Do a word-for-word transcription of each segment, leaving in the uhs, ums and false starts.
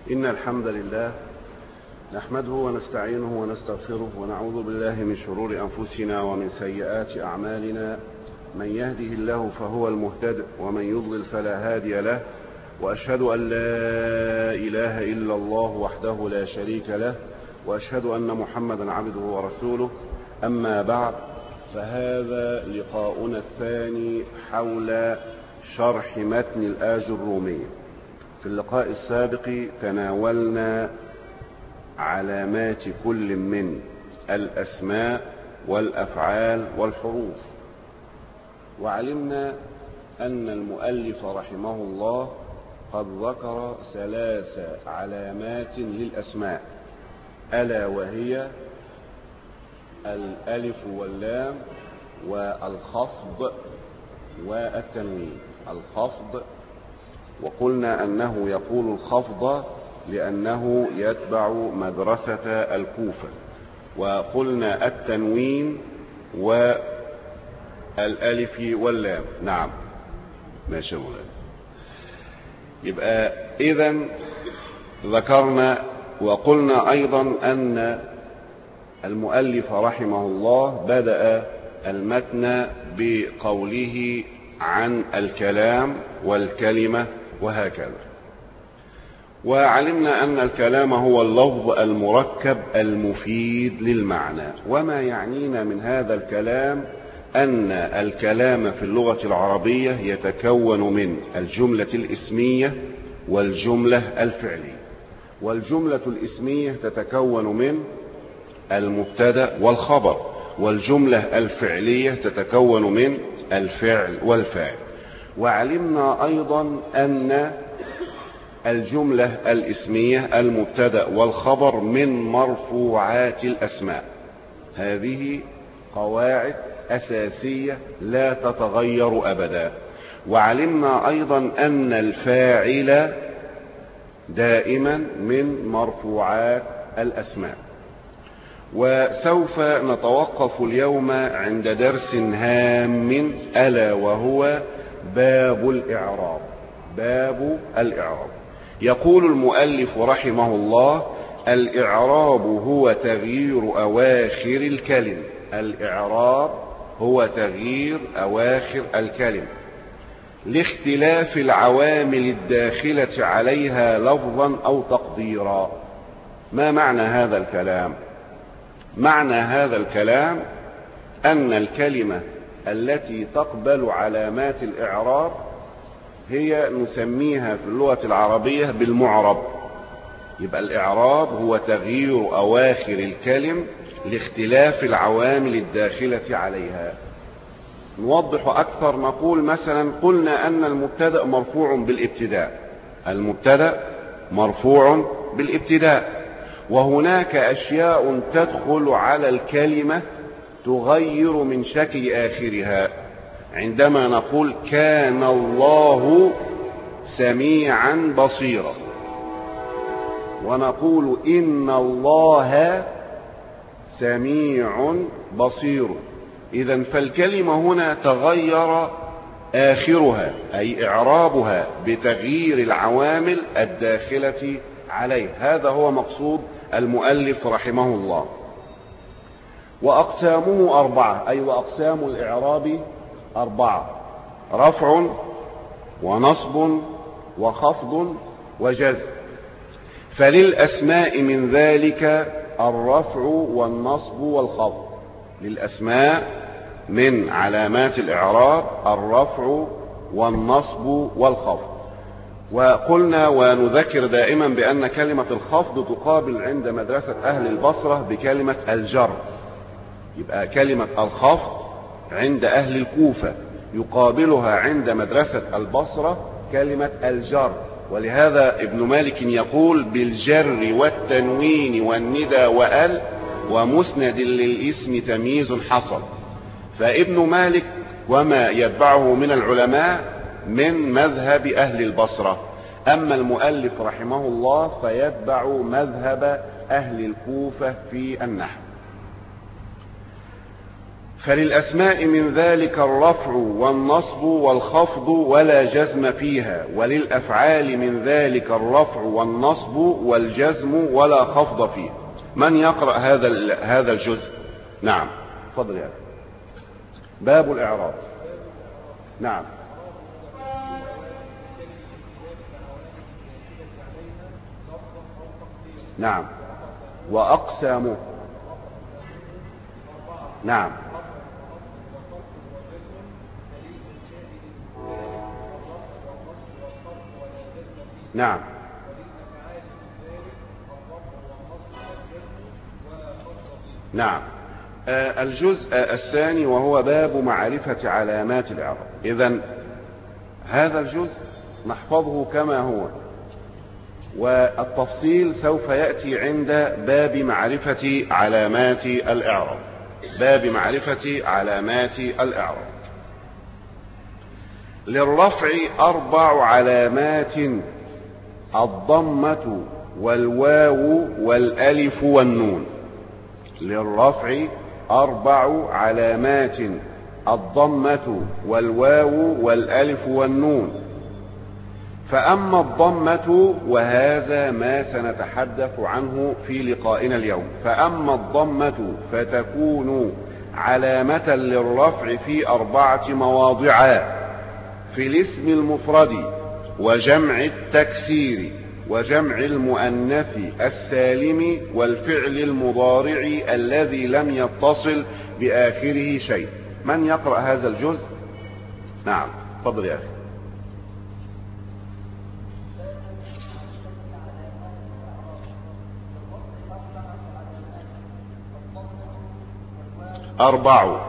إن الحمد لله نحمده ونستعينه ونستغفره ونعوذ بالله من شرور أنفسنا ومن سيئات أعمالنا. من يهده الله فهو المهتد ومن يضلل فلا هادي له، وأشهد أن لا إله إلا الله وحده لا شريك له، وأشهد أن محمدا عبده ورسوله. أما بعد، فهذا لقاؤنا الثاني حول شرح متن الآج الرومية. في اللقاء السابق تناولنا علامات كل من الأسماء والأفعال والحروف، وعلمنا أن المؤلف رحمه الله قد ذكر ثلاث علامات للأسماء، ألا وهي الألف واللام والخفض والتنوين. الخفض، وقلنا أنه يقول الخفض لأنه يتبع مدرسة الكوفة، وقلنا التنوين والألف واللام. نعم ماشي مولانا. يبقى إذن ذكرنا وقلنا أيضا أن المؤلف رحمه الله بدأ المتن بقوله عن الكلام والكلمة وهكذا، وعلمنا أن الكلام هو اللفظ المركب المفيد للمعنى. وما يعنينا من هذا الكلام أن الكلام في اللغة العربية يتكون من الجملة الاسمية والجملة الفعلية. والجملة الاسمية تتكون من المبتدأ والخبر، والجملة الفعلية تتكون من الفعل والفاعل. وعلمنا أيضا أن الجملة الاسمية المبتدأ والخبر من مرفوعات الأسماء. هذه قواعد أساسية لا تتغير أبدا. وعلمنا أيضا أن الفاعل دائما من مرفوعات الأسماء. وسوف نتوقف اليوم عند درس هام ألا وهو باب الإعراب. باب الإعراب. يقول المؤلف رحمه الله: الإعراب هو تغيير أواخر الكلم. الإعراب هو تغيير أواخر الكلم لاختلاف العوامل الداخلة عليها لفظا أو تقديرا. ما معنى هذا الكلام؟ معنى هذا الكلام أن الكلمة التي تقبل علامات الإعراب هي نسميها في اللغة العربية بالمعرب. يبقى الإعراب هو تغيير أواخر الكلم لاختلاف العوامل الداخلة عليها. نوضح أكثر، نقول مثلا قلنا أن المبتدأ مرفوع بالابتداء. المبتدأ مرفوع بالابتداء، وهناك أشياء تدخل على الكلمة تغير من شكل آخرها. عندما نقول كان الله سميعا بصيرا، ونقول إن الله سميع بصير، إذن فالكلمة هنا تغير آخرها أي إعرابها بتغيير العوامل الداخلة عليه. هذا هو مقصود المؤلف رحمه الله. وأقسامه أربعة، أي وأقسام الإعراب أربعة: رفع ونصب وخفض وجزم. فللأسماء من ذلك الرفع والنصب والخفض. للأسماء من علامات الإعراب الرفع والنصب والخفض. وقلنا ونذكر دائما بأن كلمة الخفض تقابل عند مدرسة أهل البصرة بكلمة الجر. يبقى كلمة الخفض عند أهل الكوفة يقابلها عند مدرسة البصرة كلمة الجر. ولهذا ابن مالك يقول: بالجر والتنوين والندى وأل ومسند للاسم تمييز حصل. فابن مالك وما يتبعه من العلماء من مذهب أهل البصرة. أما المؤلف رحمه الله فيتبع مذهب أهل الكوفة في النحو. فللأسماء من ذلك الرفع والنصب والخفض ولا جزم فيها، وللأفعال من ذلك الرفع والنصب والجزم ولا خفض فيها. من يقرأ هذا هذا الجزء؟ نعم، تفضل يا أخي. باب الإعراب. نعم. نعم. وأقسامه. نعم. نعم. نعم. آه الجزء الثاني وهو باب معرفة علامات الإعراب. إذن هذا الجزء نحفظه كما هو، والتفصيل سوف يأتي عند باب معرفة علامات الإعراب. باب معرفة علامات الإعراب. للرفع أربع علامات: الضمة والواو والألف والنون. للرفع أربع علامات: الضمة والواو والألف والنون. فأما الضمة، وهذا ما سنتحدث عنه في لقائنا اليوم، فأما الضمة فتكون علامة للرفع في أربعة مواضع: في الاسم المفرد وجمع التكسير وجمع المؤنث السالم والفعل المضارع الذي لم يتصل بآخره شيء. من يقرأ هذا الجزء؟ نعم، تفضل يا أخي. أربع.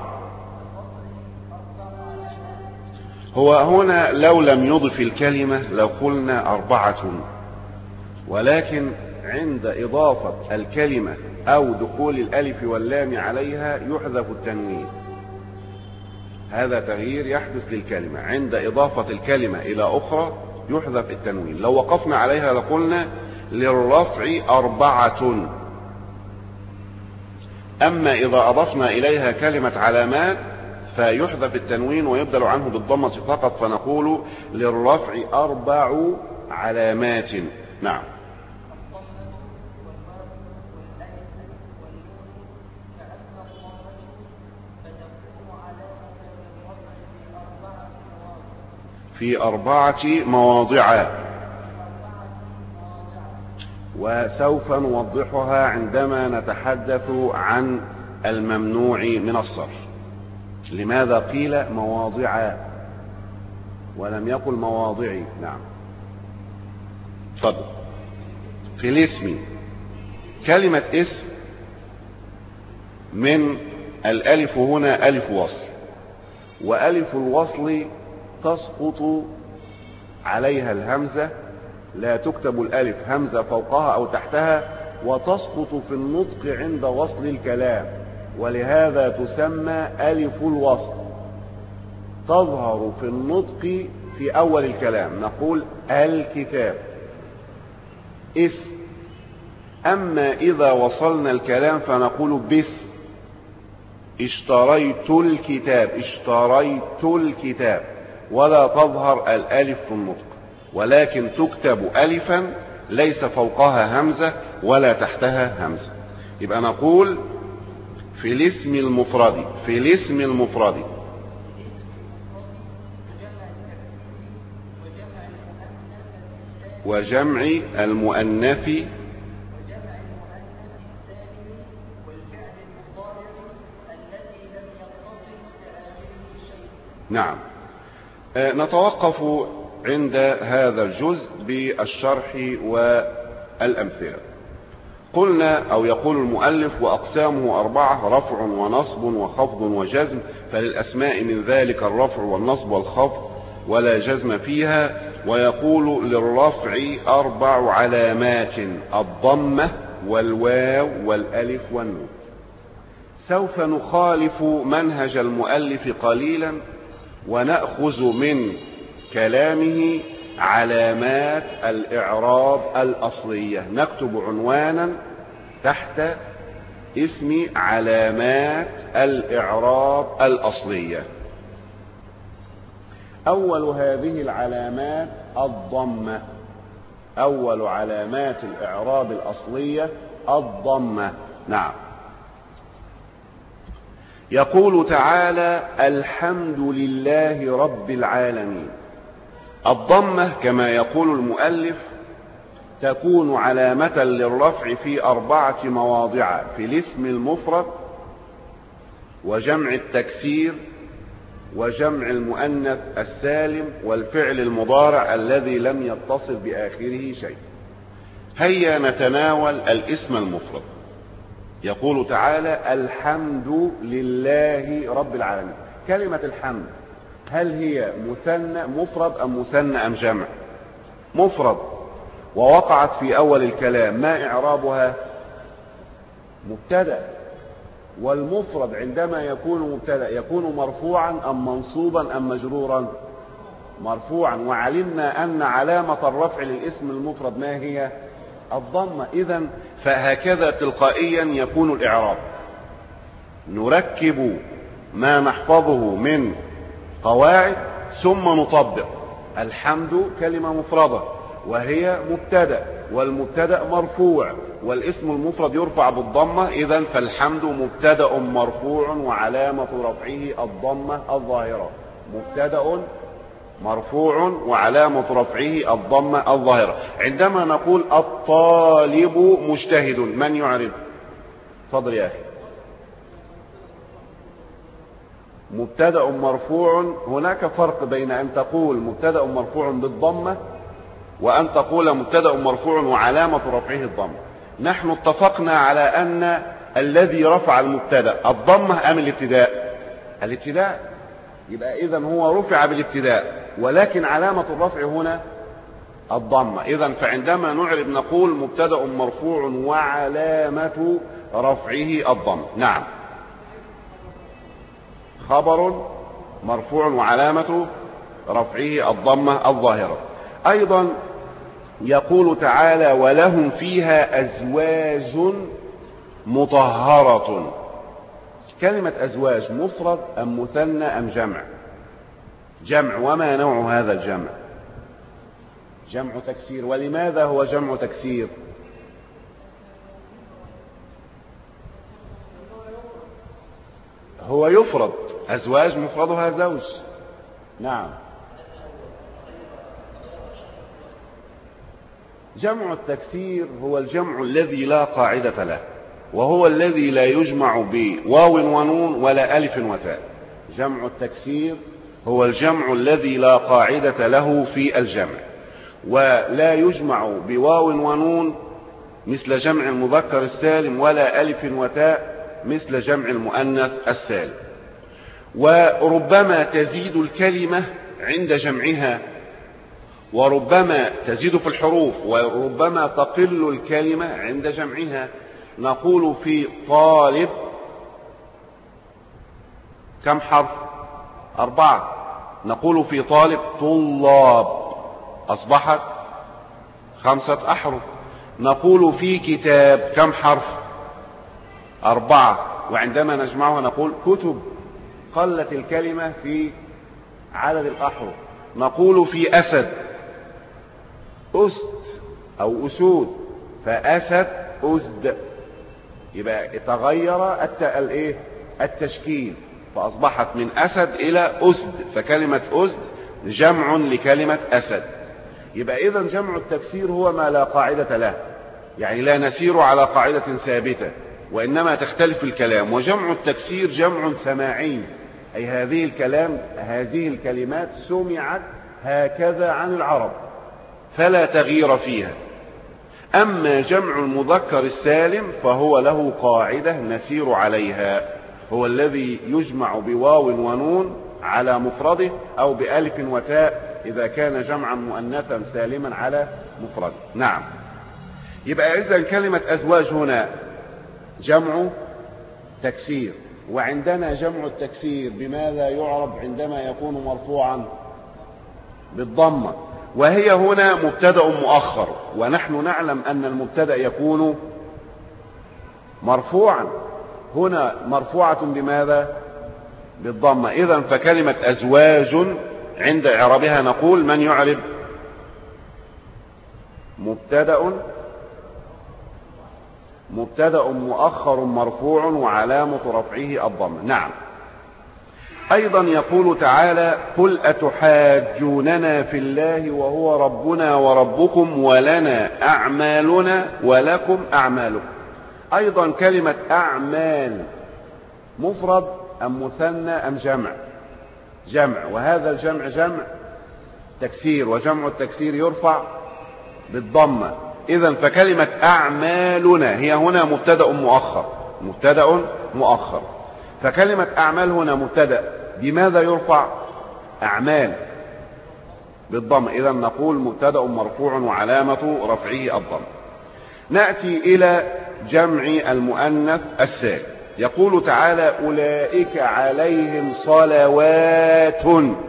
هو هنا لو لم يضف الكلمة لو قلنا أربعة، ولكن عند إضافة الكلمة أو دخول الألف واللام عليها يحذف التنوين. هذا تغيير يحدث للكلمة عند إضافة الكلمة إلى أخرى، يحذف التنوين. لو وقفنا عليها لقلنا للرفع أربعة. أما إذا أضفنا إليها كلمة علامات فيحذف التنوين ويبدل عنه بالضمة فقط، فنقول للرفع أربع علامات. نعم. في أربعة مواضع، وسوف نوضحها عندما نتحدث عن الممنوع من الصرف. لماذا قيل مواضع ولم يقل مواضعي؟ نعم، تفضل. في الاسم، كلمة اسم من الألف هنا ألف وصل، وألف الوصل تسقط عليها الهمزة، لا تكتب الألف همزة فوقها أو تحتها، وتسقط في النطق عند وصل الكلام، ولهذا تسمى ألف الوصل. تظهر في النطق في أول الكلام، نقول الكتاب اسم. أما إذا وصلنا الكلام فنقول بس. اشتريت الكتاب، اشتريت الكتاب، ولا تظهر الألف في النطق، ولكن تكتب ألفا ليس فوقها همزة ولا تحتها همزة. يبقى نقول في الاسم المفرد، في الاسم المفرد وجمع المؤنث نعم. آه نتوقف عند هذا الجزء بالشرح والأمثلة. قلنا أو يقول المؤلف: وأقسامه أربعة: رفع ونصب وخفض وجزم، فللأسماء من ذلك الرفع والنصب والخفض ولا جزم فيها. ويقول للرفع أربع علامات: الضمة والواو والألف والنون. سوف نخالف منهج المؤلف قليلا ونأخذ من كلامه علامات الإعراب الأصلية. نكتب عنوانا تحت اسم علامات الإعراب الأصلية. أول هذه العلامات الضمة، أول علامات الإعراب الأصلية الضمة. نعم. يقول تعالى: الحمد لله رب العالمين. الضمة كما يقول المؤلف تكون علامة للرفع في أربعة مواضع: في الاسم المفرد، وجمع التكسير، وجمع المؤنث السالم، والفعل المضارع الذي لم يتصل بآخره شيء. هيا نتناول الاسم المفرد. يقول تعالى: الحمد لله رب العالمين. كلمة الحمد هل هي مثنى مفرد أم مثنى أم جمع؟ مفرد، ووقعت في أول الكلام. ما إعرابها؟ مبتدأ. والمفرد عندما يكون مبتدأ يكون مرفوعا أم منصوبا أم مجرورا؟ مرفوعا. وعلمنا أن علامة الرفع للاسم المفرد ما هي؟ الضمة. إذن فهكذا تلقائيا يكون الإعراب. نركب ما نحفظه من قواعد ثم نطبق. الحمد كلمة مفردة وهي مبتدأ، والمبتدأ مرفوع، والاسم المفرد يرفع بالضمة. إذن فالحمد مبتدأ مرفوع وعلامة رفعه الضمة الظاهرة. مبتدأ مرفوع وعلامة رفعه الضمة الظاهرة. عندما نقول الطالب مجتهد، من يعرف؟ تفضل يا أخي. مبتدأ مرفوع. هناك فرق بين أن تقول مبتدأ مرفوع بالضمة وأن تقول مبتدأ مرفوع وعلامة رفعه الضمة. نحن اتفقنا على أن الذي رفع المبتدأ الضمة أم الابتداء؟ الابتداء. يبقى إذن هو رفع بالابتداء، ولكن علامة الرفع هنا الضمة. إذن فعندما نعرب نقول مبتدأ مرفوع وعلامة رفعه الضمة. نعم. خبر مرفوع وعلامة رفعه الضمة الظاهرة. أيضا يقول تعالى: ولهم فيها أزواج مطهرة. كلمة أزواج مفرد أم مثنى أم جمع؟ جمع. وما نوع هذا الجمع؟ جمع تكسير. ولماذا هو جمع تكسير؟ هو يفرد. أزواج مفردها زوج. نعم. جمع التكسير هو الجمع الذي لا قاعدة له، وهو الذي لا يجمع بواو ونون ولا ألف وتاء. جمع التكسير هو الجمع الذي لا قاعدة له في الجمع، ولا يجمع بواو ونون مثل جمع المذكر السالم، ولا ألف وتاء مثل جمع المؤنث السالم. وربما تزيد الكلمة عند جمعها، وربما تزيد في الحروف، وربما تقل الكلمة عند جمعها. نقول في طالب كم حرف؟ أربعة. نقول في طالب طلاب، أصبحت خمسة أحرف. نقول في كتاب كم حرف؟ أربعة. وعندما نجمعها نقول كتب، قلت الكلمة في عدد الأحرف. نقول في أسد أسد أو أسود، فأسد أسد، يبقى تغير التشكيل فأصبحت من أسد إلى أسد، فكلمة أسد جمع لكلمة أسد. يبقى إذن جمع التكسير هو ما لا قاعدة له، يعني لا نسير على قاعدة ثابتة، وإنما تختلف الكلام. وجمع التكسير جمع سماعي، أي هذه الكلام هذه الكلمات سمعت هكذا عن العرب فلا تغيير فيها. أما جمع المذكر السالم فهو له قاعدة نسير عليها، هو الذي يجمع بواو ونون على مفرده، أو بألف وتاء إذا كان جمعا مؤنثا سالما على مفرده. نعم. يبقى إذن كلمة أزواج هنا جمع تكسير. وعندنا جمع التكسير بماذا يعرب عندما يكون مرفوعا؟ بالضمة، وهي هنا مبتدأ مؤخر، ونحن نعلم أن المبتدأ يكون مرفوعا، هنا مرفوعة بماذا؟ بالضمة. إذن فكلمة أزواج عند إعرابها نقول من يعرب؟ مبتدأ مبتدأ مؤخر مرفوع وعلامة رفعه الضمة. نعم. أيضا يقول تعالى قل أتحاجوننا في الله وهو ربنا وربكم ولنا أعمالنا ولكم أعمالكم. أيضا كلمة أعمال مفرد أم مثنى أم جمع؟ جمع، وهذا الجمع جمع تكسير، وجمع التكسير يرفع بالضمة. إذن فكلمة أعمالنا هي هنا مبتدأ مؤخر، مبتدأ مؤخر. فكلمة أعمال هنا مبتدأ بماذا يرفع؟ أعمال بالضمة. إذن نقول مبتدأ مرفوع وعلامة رفعه الضمة. نأتي إلى جمع المؤنث السالم. يقول تعالى أولئك عليهم صلوات،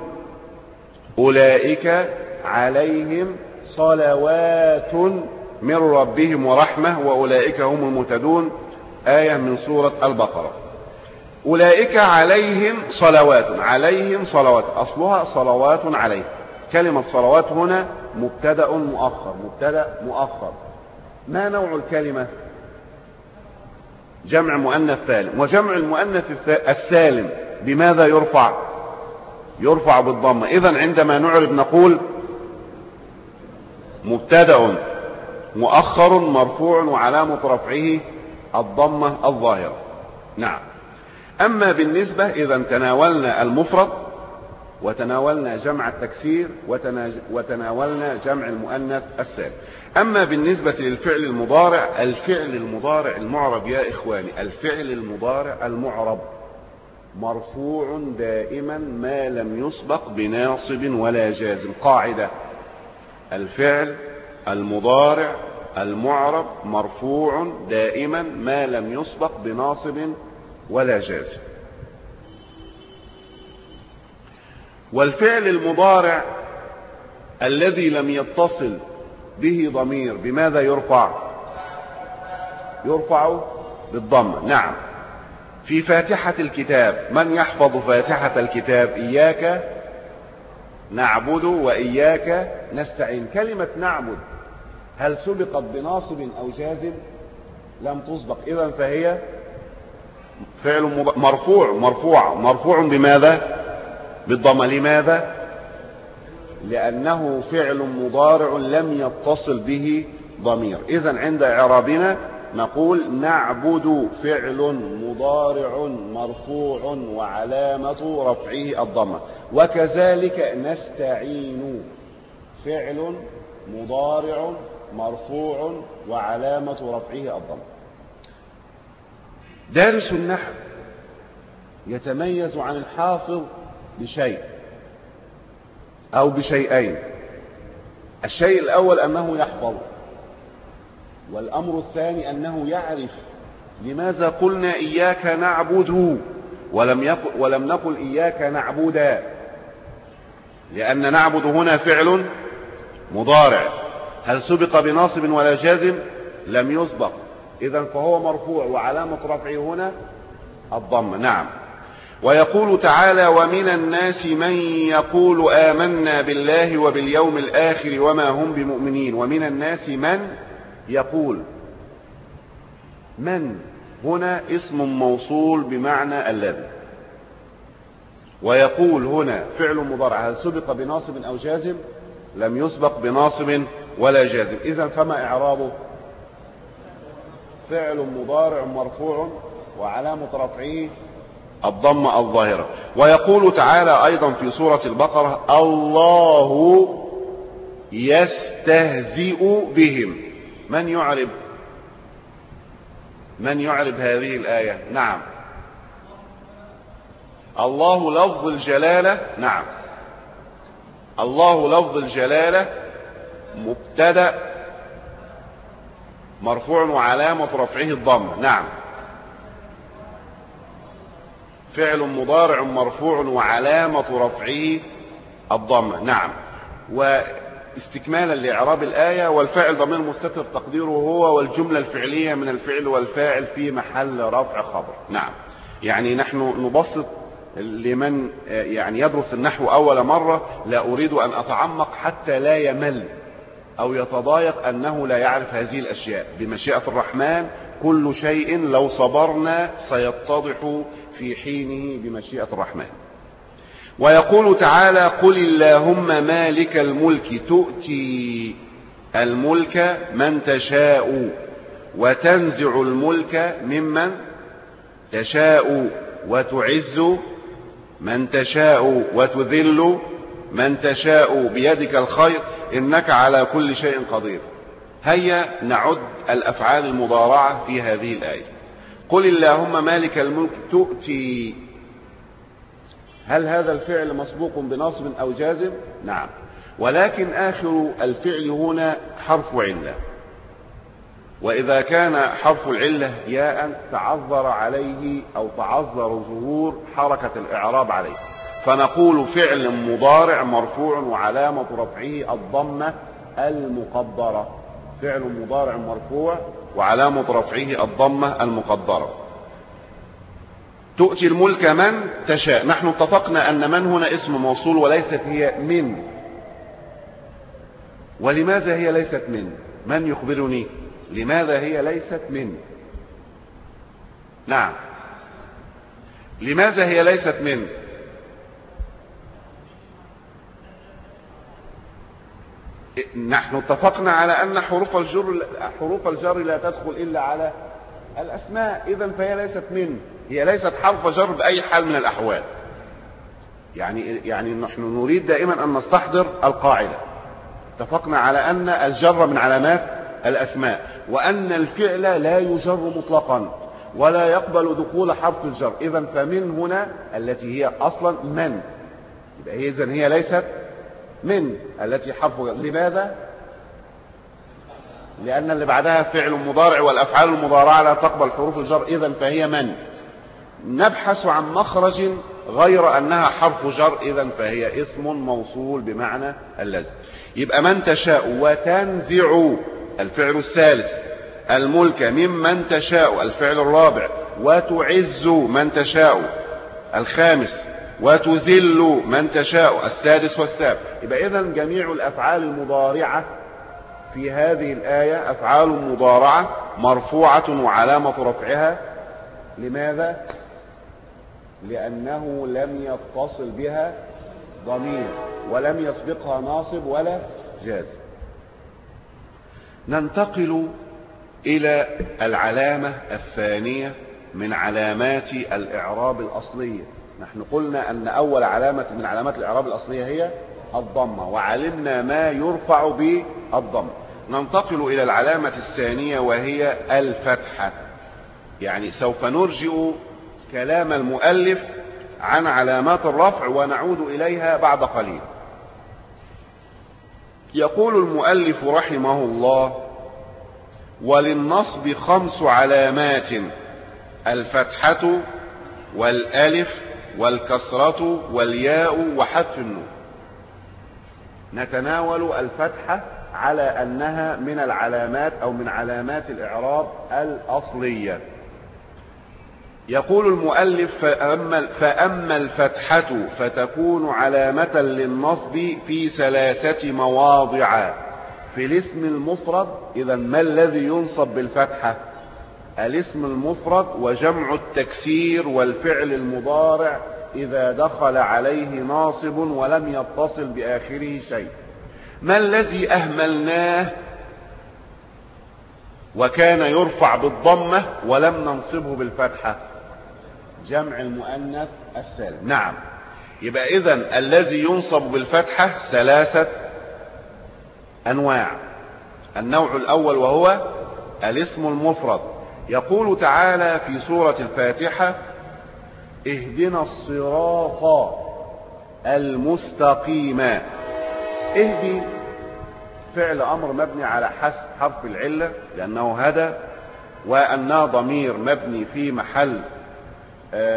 أولئك عليهم صلوات من ربهم ورحمة وأولئك هم المهتدون، آية من سورة البقرة. أولئك عليهم صلوات، عليهم صلوات أصلها صلوات عليهم. كلمة صلوات هنا مبتدأ مؤخر، مبتدأ مؤخر. ما نوع الكلمة؟ جمع مؤنث سالم. وجمع المؤنث السالم بماذا يرفع؟ يرفع بالضمة. إذن عندما نعرب نقول مبتدأ مؤخر مرفوع وعلامة رفعه الضمة الظاهرة. نعم. أما بالنسبة إذا تناولنا المفرد وتناولنا جمع التكسير وتناولنا جمع المؤنث السالم. أما بالنسبة للفعل المضارع، الفعل المضارع المعرب يا إخواني، الفعل المضارع المعرب مرفوع دائما ما لم يسبق بناصب ولا جازم. قاعدة: الفعل المضارع المعرب مرفوع دائما ما لم يسبق بناصب ولا جازم. والفعل المضارع الذي لم يتصل به ضمير بماذا يرفع؟ يرفع بالضمة. نعم. في فاتحة الكتاب من يحفظ فاتحة الكتاب؟ إياك نعبد وإياك نستعين. كلمة نعبد هل سبقت بناصب أو جازم؟ لم تسبق. إذن فهي فعل مرفوع مرفوع مرفوع بماذا؟ بالضمة. لماذا؟ لأنه فعل مضارع لم يتصل به ضمير. إذن عند إعرابنا نقول نعبد فعل مضارع مرفوع وعلامة رفعه الضمة، وكذلك نستعين فعل مضارع مرفوع وعلامة رفعه الضمة. دارس النحو يتميز عن الحافظ بشيء أو بشيئين. الشيء الأول أنه يحفظ، والأمر الثاني أنه يعرف لماذا قلنا إياك نعبد ولم, يقل ولم نقل إياك نعبدا، لأن نعبد هنا فعل مضارع هل سبق بناصب ولا جازم؟ لم يسبق. إذن فهو مرفوع وعلامة رفعه هنا الضمة. نعم. ويقول تعالى ومن الناس من يقول آمنا بالله وباليوم الآخر وما هم بمؤمنين. ومن الناس من يقول، من هنا اسم موصول بمعنى الذي، ويقول هنا فعل مضارع هل سبق بناصب أو جازم؟ لم يسبق بناصب ولا جازم. إذن فما إعرابه؟ فعل مضارع مرفوع وعلامة رفعه الضمة الظاهرة. ويقول تعالى أيضا في سورة البقرة الله يستهزئ بهم. من يعرب من يعرب هذه الآية؟ نعم. الله لفظ الجلالة. نعم. الله لفظ الجلالة مبتدأ مرفوع وعلامة رفعه الضمة. نعم. فعل مضارع مرفوع وعلامة رفعه الضمة. نعم. استكمالا لإعراب الآية. والفاعل ضمير مستتر تقديره هو، والجملة الفعلية من الفعل والفاعل في محل رفع خبر. نعم، يعني نحن نبسط لمن يعني يدرس النحو أول مرة. لا أريد أن أتعمق حتى لا يمل أو يتضايق أنه لا يعرف هذه الأشياء. بمشيئة الرحمن كل شيء لو صبرنا سيتضح في حينه بمشيئة الرحمن. ويقول تعالى: قل اللهم مالك الملك تؤتي الملك من تشاء وتنزع الملك ممن تشاء وتعز من تشاء وتذل من تشاء بيدك الخير إنك على كل شيء قدير. هيا نعد الأفعال المضارعة في هذه الآية. قل اللهم مالك الملك تؤتي، هل هذا الفعل مسبوق بناصب أو جازم؟ نعم، ولكن آخر الفعل هنا حرف علة، وإذا كان حرف العلة ياء تعذر عليه أو تعذر ظهور حركة الإعراب عليه، فنقول فعل مضارع مرفوع وعلامة رفعه الضمة المقدرة. فعل مضارع مرفوع وعلامة رفعه الضمة المقدرة. تؤتي الملك من تشاء، نحن اتفقنا أن من هنا اسم موصول وليست هي من. ولماذا هي ليست من؟ من يخبرني لماذا هي ليست من؟ نعم، لماذا هي ليست من؟ نحن اتفقنا على أن حروف الجر حروف الجر لا تدخل إلا على الأسماء، إذن فهي ليست من، هي ليست حرف جر بأي حال من الأحوال. يعني يعني نحن نريد دائما أن نستحضر القاعدة. اتفقنا على أن الجر من علامات الأسماء، وأن الفعل لا يجر مطلقا ولا يقبل دخول حرف الجر. إذن فمن هنا التي هي أصلا من، يبقى هي إذن هي ليست من التي حرف جر. لماذا؟ لأن اللي بعدها فعل مضارع، والأفعال المضارعة لا تقبل حروف الجر، إذن فهي من. نبحث عن مخرج غير أنها حرف جر، إذن فهي اسم موصول بمعنى اللازم. يبقى من تشاء وتنزع الفعل الثالث، الملك ممن تشاء الفعل الرابع، وتعز من تشاء الخامس، وتذل من تشاء السادس والسابع. يبقى إذن جميع الأفعال المضارعة في هذه الآية أفعال مضارعة مرفوعة وعلامة رفعها لماذا؟ لأنه لم يتصل بها ضمير ولم يسبقها ناصب ولا جازم. ننتقل إلى العلامة الثانية من علامات الإعراب الأصلية. نحن قلنا أن أول علامة من علامات الإعراب الأصلية هي الضمة، وعلمنا ما يرفع بالضمة. ننتقل إلى العلامة الثانية وهي الفتحة. يعني سوف نرجئ كلام المؤلف عن علامات الرفع ونعود إليها بعد قليل. يقول المؤلف رحمه الله: وللنصب خمس علامات: الفتحة والألف والكسرة والياء وحذف النون. نتناول الفتحة على أنها من العلامات أو من علامات الإعراب الأصلية. يقول المؤلف: فأما, فأما الفتحة فتكون علامة للنصب في ثلاثة مواضع في الاسم المفرد. إذا ما الذي ينصب بالفتحة؟ الاسم المفرد وجمع التكسير والفعل المضارع إذا دخل عليه ناصب ولم يتصل بآخره شيء. ما الذي أهملناه وكان يرفع بالضمة ولم ننصبه بالفتحة؟ جمع المؤنث السالم. نعم، يبقى إذن الذي ينصب بالفتحة ثلاثة أنواع. النوع الأول وهو الاسم المفرد. يقول تعالى في سورة الفاتحة: اهدنا الصراط المستقيم. اهدي فعل أمر مبني على حذف حرف العلة لأنه هدى، وأنها ضمير مبني في محل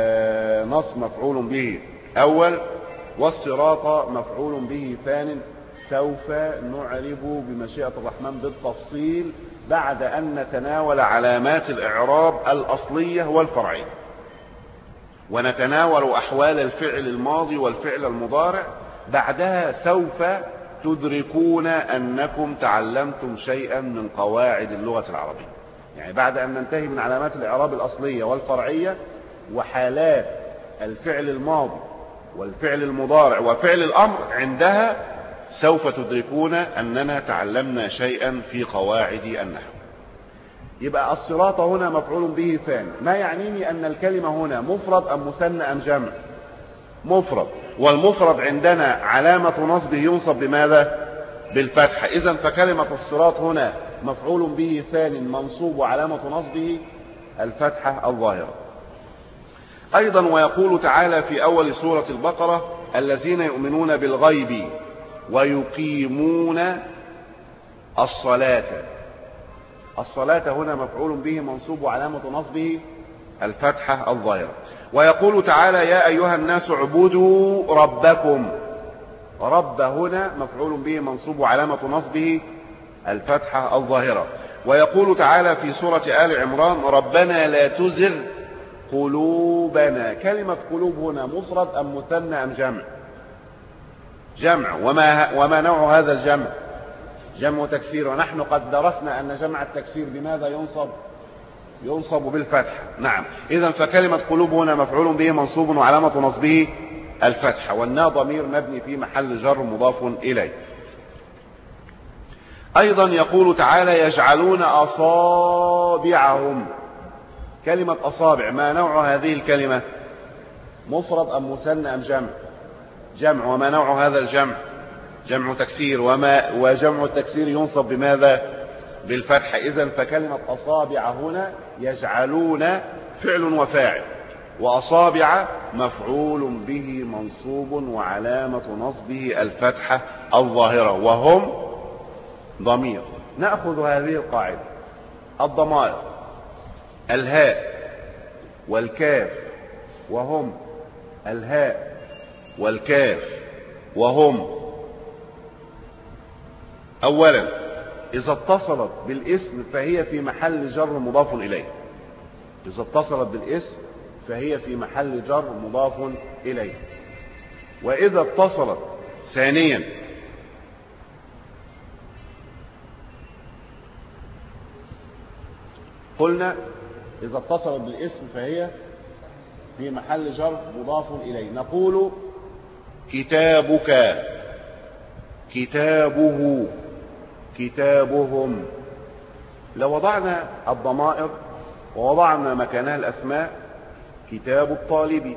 نصب مفعول به أول، والصراط مفعول به ثان سوف نعرب بمشيئة الرحمن بالتفصيل بعد أن نتناول علامات الإعراب الأصلية والفرعية، ونتناول أحوال الفعل الماضي والفعل المضارع. بعدها سوف تدركون أنكم تعلمتم شيئا من قواعد اللغة العربية. يعني بعد أن ننتهي من علامات الإعراب الأصلية والفرعية وحالات الفعل الماضي والفعل المضارع وفعل الأمر، عندها سوف تدركون أننا تعلمنا شيئا في قواعد النحو. يبقى الصراط هنا مفعول به ثاني. ما يعنيني أن الكلمة هنا مفرد أم مثنى أم جمع؟ مفرد، والمفرد عندنا علامة نصبه ينصب بماذا؟ بالفتحة. إذن فكلمة الصراط هنا مفعول به ثاني منصوب وعلامة نصبه الفتحة الظاهرة. أيضا ويقول تعالى في أول سورة البقرة: الذين يؤمنون بالغيب ويقيمون الصلاة. الصلاة هنا مفعول به منصوب وعلامة نصبه الفتحة الظاهرة. ويقول تعالى: يا أيها الناس اعبدوا ربكم. رب هنا مفعول به منصوب وعلامة نصبه الفتحة الظاهرة. ويقول تعالى في سورة آل عمران: ربنا لا تزغ قلوبنا. كلمة قلوب هنا مفرد أم مثنى أم جمع؟ جمع. وما, وما نوع هذا الجمع؟ جمع تكسير. ونحن قد درسنا أن جمع التكسير بماذا ينصب؟ ينصب بالفتح. نعم. إذن فكلمة قلوب هنا مفعول به منصوب وعلامة نصبه الفتحة، والنا ضمير مبني في محل جر مضاف إليه. أيضا يقول تعالى: يجعلون أصابعهم. كلمة أصابع ما نوع هذه الكلمة؟ مفرد أم مثنى أم جمع؟ جمع. وما نوع هذا الجمع؟ جمع تكسير. وما وجمع التكسير ينصب بماذا؟ بالفتح. إذن فكلمة أصابع هنا يجعلون فعل وفاعل، وأصابع مفعول به منصوب وعلامة نصبه الفتحة الظاهرة، وهم ضمير. نأخذ هذه القاعدة: الضمائر الهاء والكاف وهم، الهاء والكاف وهم. أولا إذا اتصلت بالاسم فهي في محل جر مضاف إليه. إذا اتصلت بالاسم فهي في محل جر مضاف إليه. وإذا اتصلت ثانيا قلنا إذا اتصلت بالاسم فهي في محل جر مضاف إليه. نقول: كتابك، كتابه، كتابهم. لو وضعنا الضمائر ووضعنا مكانها الأسماء: كتاب الطالب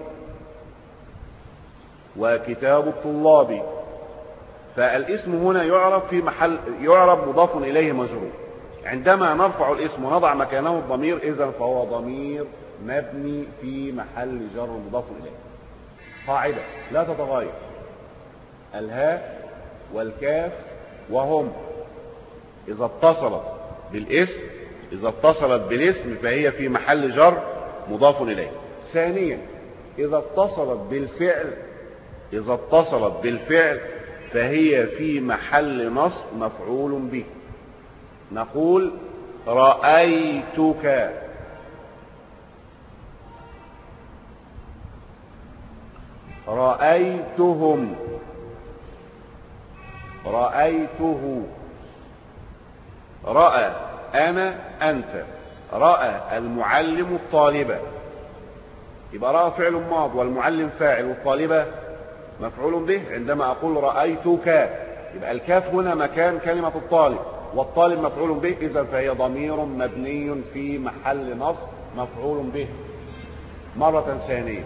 وكتاب الطلاب، فالاسم هنا يعرب في محل يعرب مضاف إليه مجرور. عندما نرفع الاسم ونضع مكانه الضمير إذن فهو ضمير مبني في محل جر مضاف إليه. قاعدة لا تتغير: الهاء والكاف وهم. إذا اتصلت بالاسم إذا اتصلت بالاسم فهي في محل جر مضاف إليه. ثانيا إذا اتصلت بالفعل إذا اتصلت بالفعل فهي في محل نصب مفعول به. نقول: رأيتك، رأيتهم، رأيته. رأى أنا أنت. رأى المعلم الطالبة، يبقى رأى فعل ماض والمعلم فاعل والطالبة مفعول به. عندما أقول رأيتك يبقى الكاف هنا مكان كلمة الطالب والطالب مفعول به، إذا فهي ضمير مبني في محل نصب مفعول به. مرة ثانية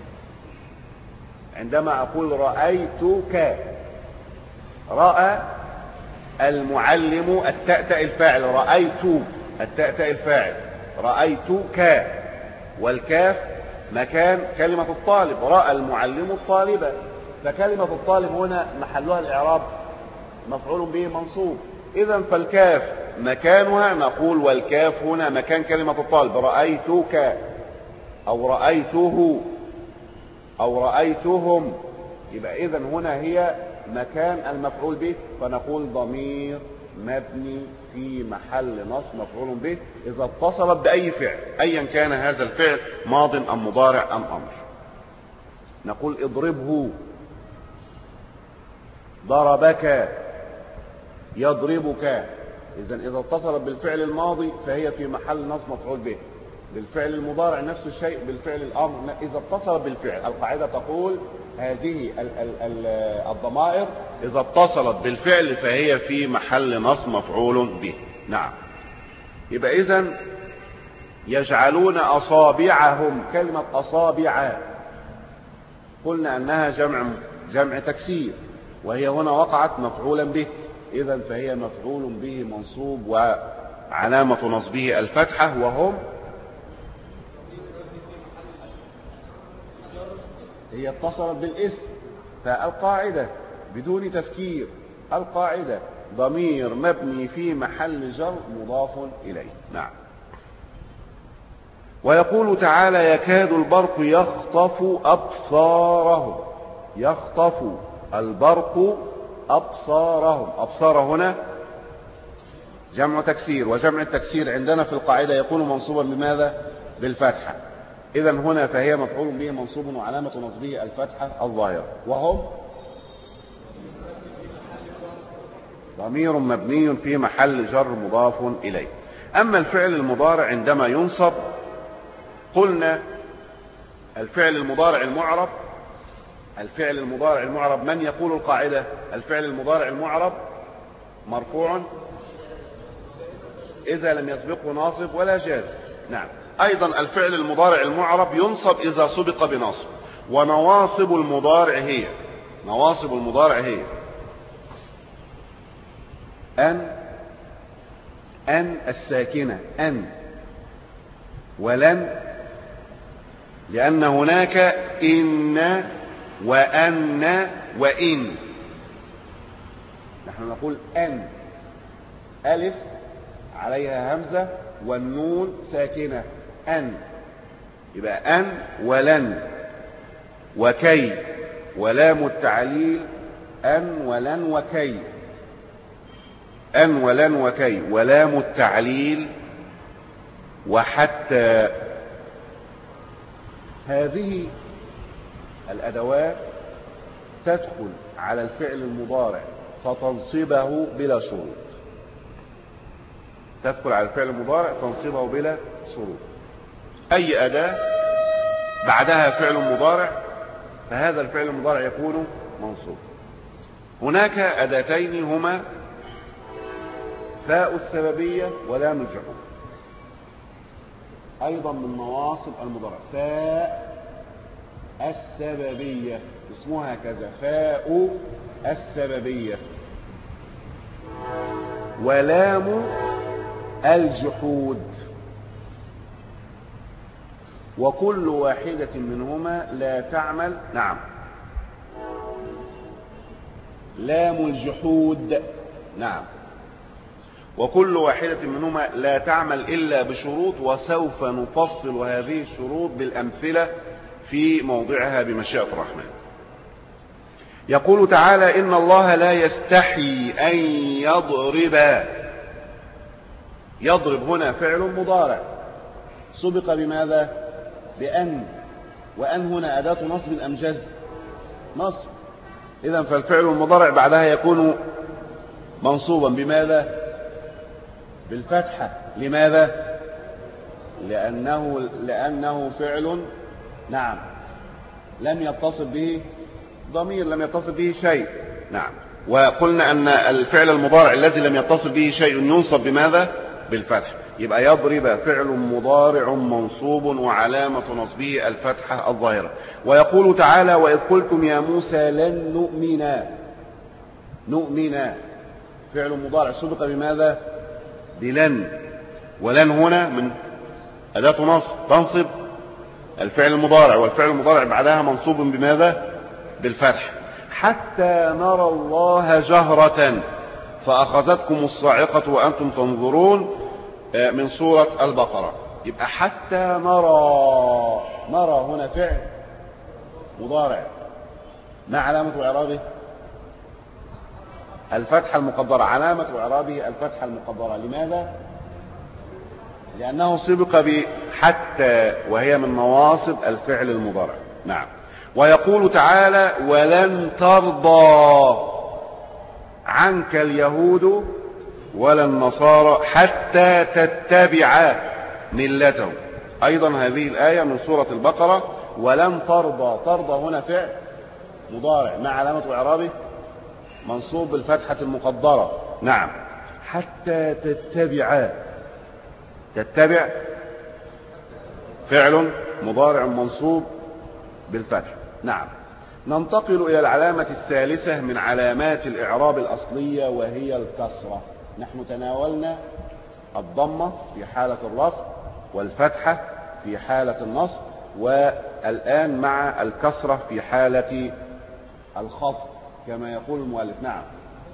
عندما أقول رأيتك، رأى المعلم التأتأ الفاعل، رأيت التأتأ الفاعل، رأيتك، والكاف مكان كلمة الطالب، رأى المعلم الطالبة. فكلمة الطالب هنا محلها الإعراب مفعول به منصوب. إذن فالكاف مكانها نقول والكاف هنا مكان كلمة الطالب، رأيتك أو رأيته أو رأيتهم. يبقى إذن هنا هي مكان المفعول به، فنقول ضمير مبني في محل نصب مفعول به إذا اتصلت بأي فعل أيا كان هذا الفعل ماض أم مضارع أم أمر. نقول اضربه، ضربك، يضربك. إذن إذا اتصلت بالفعل الماضي فهي في محل نصب مفعول به. بالفعل المضارع نفس الشيء، بالفعل الأمر إذا اتصلت بالفعل. القاعدة تقول هذه الضمائر إذا اتصلت بالفعل فهي في محل نصب مفعول به. نعم. يبقى إذن يجعلون أصابعهم، كلمة أصابع قلنا أنها جمع جمع تكسير، وهي هنا وقعت مفعولا به، إذن فهي مفعول به منصوب وعلامة نصبه الفتحة. وهم هي اتصلت بالاسم، فالقاعدة بدون تفكير، القاعدة ضمير مبني في محل جر مضاف إليه. نعم. ويقول تعالى يكاد البرق يخطف أبصارهم، يخطف البرق أبصارهم. أبصار هنا جمع تكسير، وجمع التكسير عندنا في القاعدة يكون منصوبا بماذا؟ بالفتحة. إذن هنا فهي مفعول به منصوب وعلامة نصبه الفتحة الظاهرة. وهم ضمير مبني في محل جر مضاف إليه. أما الفعل المضارع عندما ينصب قلنا الفعل المضارع المعرب، الفعل المضارع المعرب من يقول القاعدة؟ الفعل المضارع المعرب مرفوع إذا لم يسبقه ناصب ولا جازم. نعم. أيضا الفعل المضارع المعرب ينصب إذا سبق بناصب. ونواصب المضارع هي نواصب المضارع هي أن، أن الساكنة أن، ولن، لأن هناك إن وأن وإن. نحن نقول أن ألف عليها همزة والنون ساكنة أن، يبقى أن ولن، وكي ولام التعليل أن ولن وكي، أن ولن وكي ولام التعليل وحتى. هذه الأدوات تدخل على الفعل المضارع فتنصبه بلا شروط، تدخل على الفعل المضارع تنصبه بلا شروط. أي أداة بعدها فعل مضارع فهذا الفعل المضارع يكون منصوب. هناك أداتين هما فاء السببية ولام الجحود، أيضا من نواصب المضارع. فاء السببية اسمها كذا، فاء السببية. ولام الجحود، وكل واحدة منهما لا تعمل. نعم. لام الجحود، نعم. وكل واحدة منهما لا تعمل إلا بشروط، وسوف نفصل هذه الشروط بالأمثلة في موضعها بمشيئة الرحمن. يقول تعالى إن الله لا يستحي أن يضرب. يضرب هنا فعل مضارع سبق بماذا؟ بأن، وأن هنا أداة نصب أم جزم؟ نصب. إذن فالفعل المضارع بعدها يكون منصوبا بماذا؟ بالفتحة. لماذا؟ لأنه, لأنه فعل نعم لم يتصل به ضمير، لم يتصل به شيء. نعم. وقلنا أن الفعل المضارع الذي لم يتصل به شيء ينصب بماذا؟ بالفتح. يبقى يضرب فعل مضارع منصوب وعلامة نصبه الفتحة الظاهرة. ويقول تعالى وإذ قلتم يا موسى لن نؤمن. نؤمن فعل مضارع سبق بماذا؟ بلن، ولن هنا من أداة نصب تنصب الفعل المضارع، والفعل المضارع بعدها منصوب بماذا؟ بالفتح. حتى نرى الله جهرة فأخذتكم الصاعقة وأنتم تنظرون من سورة البقرة. يبقى حتى نرى، نرى هنا فعل مضارع ما علامة إعرابه؟ الفتحة المقدرة، علامة إعرابه الفتحة المقدرة. لماذا؟ لأنه سبق بحتى وهي من نواصب الفعل المضارع. نعم. ويقول تعالى ولن ترضى عنك اليهود ولا النصارى حتى تتبع ملتهم. أيضا هذه الآية من سورة البقرة. ولن ترضى، ترضى هنا فعل مضارع مع علامة إعرابه منصوب بالفتحة المقدرة. نعم. حتى تتبع، تتبع فعل مضارع منصوب بالفتح. نعم. ننتقل إلى العلامة الثالثة من علامات الإعراب الأصلية وهي الكسرة. نحن تناولنا الضمة في حالة الرفع والفتحة في حالة النصب، والآن مع الكسرة في حالة الخفض كما يقول المؤلف. نعم.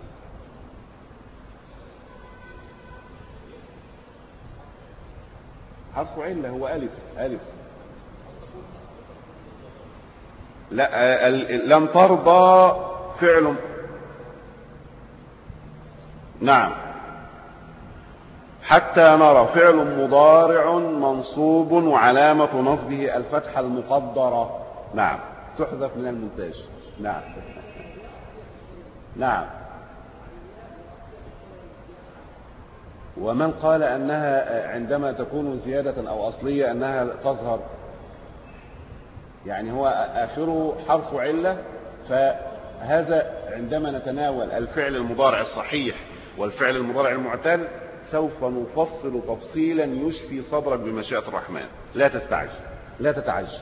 حرف علة هو ألف. ألف لا، لن ترضى فعل. نعم. حتى نرى فعل مضارع منصوب وعلامة نصبه الفتحة المقدرة. نعم. تحذف من المونتاج. نعم. نعم. ومن قال أنها عندما تكون زيادة أو أصلية أنها تظهر، يعني هو آخره حرف علة، فهذا عندما نتناول الفعل المضارع الصحيح والفعل المضارع المعتل سوف نفصل تفصيلا يشفي صدرك بمشيئة الرحمن. لا تستعجل، لا تتعجل.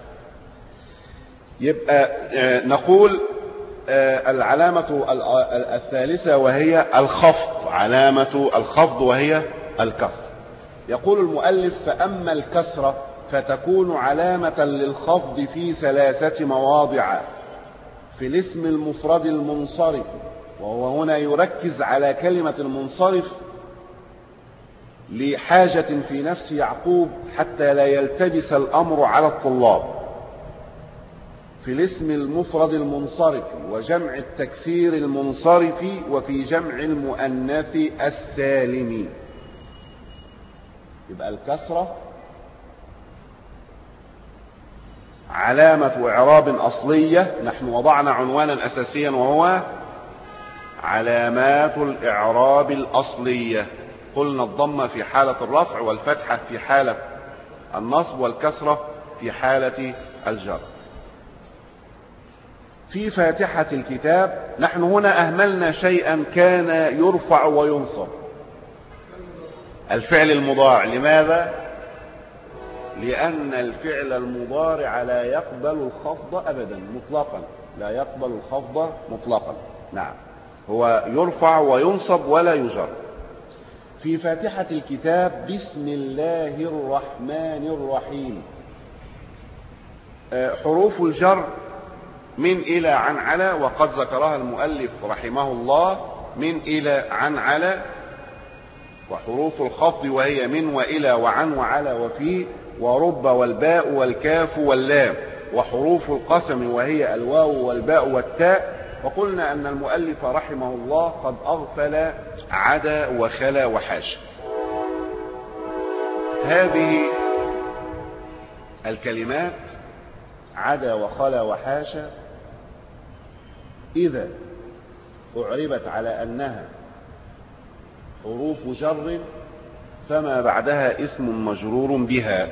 يبقى نقول العلامة الثالثة وهي الخفض، علامة الخفض وهي الكسر. يقول المؤلف فأما الكسرة فتكون علامة للخفض في ثلاثة مواضع في الاسم المفرد المنصرف، وهو هنا يركز على كلمة المنصرف لحاجة في نفس يعقوب حتى لا يلتبس الأمر على الطلاب. في الاسم المفرد المنصرف وجمع التكسير المنصرف وفي جمع المؤنث السالم. يبقى الكسرة علامة إعراب أصلية. نحن وضعنا عنوانا أساسيا وهو علامات الإعراب الأصلية. قلنا الضمة في حالة الرفع والفتحة في حالة النصب والكسرة في حالة الجر. في فاتحة الكتاب نحن هنا أهملنا شيئا كان يرفع وينصب، الفعل المضارع. لماذا؟ لأن الفعل المضارع لا يقبل الخفض أبدا مطلقا، لا يقبل الخفض مطلقا. نعم. هو يرفع وينصب ولا يجر. في فاتحة الكتاب بسم الله الرحمن الرحيم. حروف الجر من إلى عن على، وقد ذكرها المؤلف رحمه الله، من إلى عن على. وحروف الخفض وهي من وإلى وعن وعلى وفي ورب والباء والكاف واللام. وحروف القسم وهي الواو والباء والتاء. وقلنا أن المؤلف رحمه الله قد أغفل عدا وخلا وحاشا. هذه الكلمات عدا وخلا وحاشا إذا أعربت على أنها حروف جر فما بعدها اسم مجرور بها.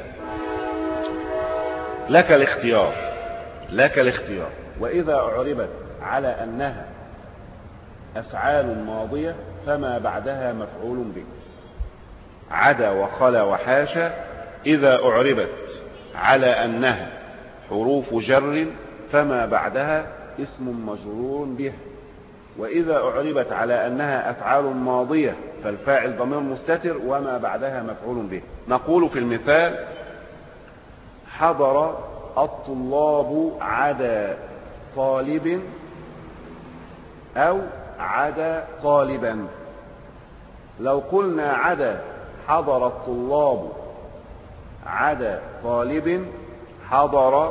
لك الاختيار، لك الاختيار. وإذا أعربت على أنها أفعال ماضية فما بعدها مفعول به. عدا وخلا وحاشا إذا أعربت على أنها حروف جر فما بعدها اسم مجرور به. وإذا أعربت على أنها أفعال ماضية فالفاعل ضمير مستتر وما بعدها مفعول به. نقول في المثال حضر الطلاب عدا طالب أو عدا طالبا. لو قلنا عدا حضر الطلاب عدا طالب، حضر